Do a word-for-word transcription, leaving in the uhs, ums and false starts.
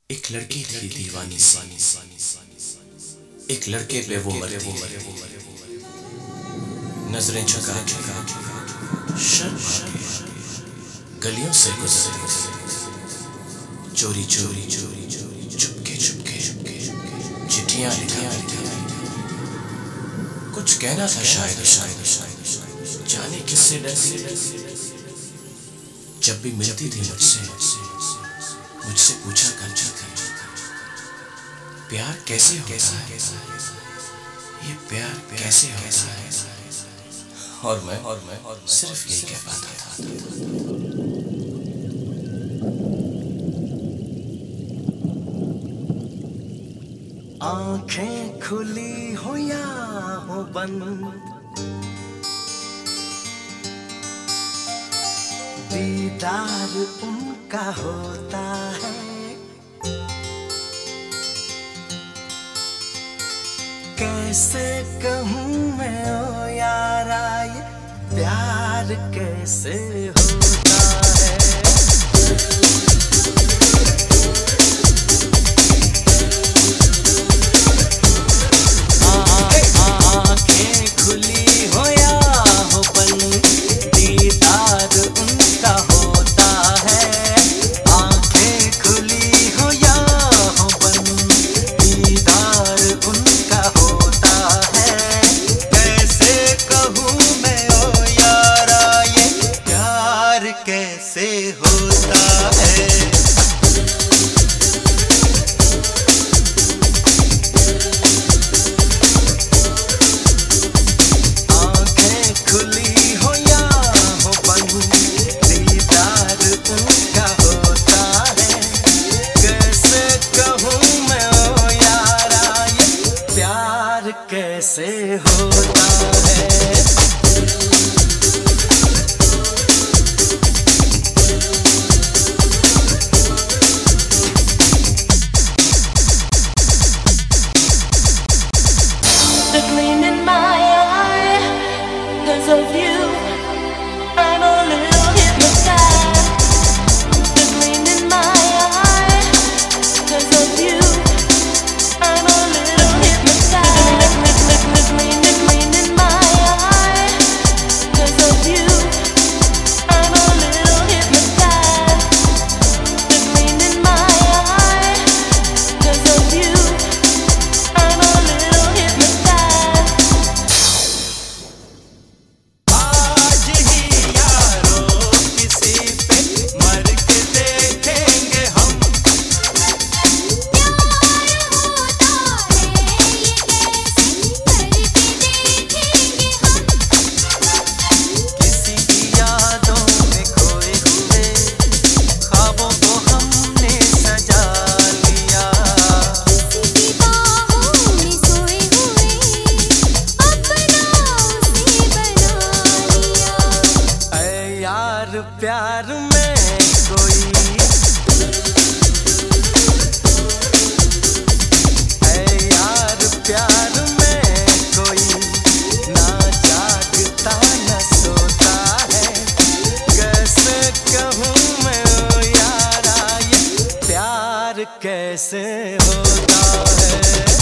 एक लड़की थी दीवानी सी, एक लड़के पे वो मरती नजरें झुका झुका शर्मा के गलियों से गुजर चोरी चोरी चोरी चोरी चुपके चुपके चुपके चिट्ठियां लिखा कुछ कहना था शायद शायद जाने किससे डरती जब भी मिलती थी मुझसे मुझसे पूछा करती प्यार कैसे होता है, ये प्यार कैसे होता है। और मैं और मैं और सिर्फ यही कह पाता था। आंखें खुली हो या हो बंद, दीदार उनका होता है। कैसे कहूँ मैं ओ यारा ये प्यार कैसे होता है। आंखें खुली हो या हो बंद, दीदार उनका होता है। आंखें खुली हो या हो बंद, दीदार उनका होता है। कैसे कहूँ मैं ओ यारा ये प्यार कैसे होता है। कैसे होता है। The gleam in my eye, 'cause of you, I'm a little hypnotized. The gleam in my eye, 'cause of you, I'm a little hypnotized. The gleam, the gleam in my eye, 'cause of you, I'm a little hypnotized. The gleam in my eye, 'cause of you, I'm a little hypnotized. आज ही यारों किसी पे मर के देखेंगे हम। किसी की यादों में खोए हुए ख्वाबों को हमने सजा लिया। किसी बाहों में सोए हुए अपना उसे बना लिया। ऐ यार प्यार में कोई, ऐ यार प्यार में कोई ना जागता न सोता है। कैसे कहूँ मैं ओ यारा ये प्यार कैसे होता है।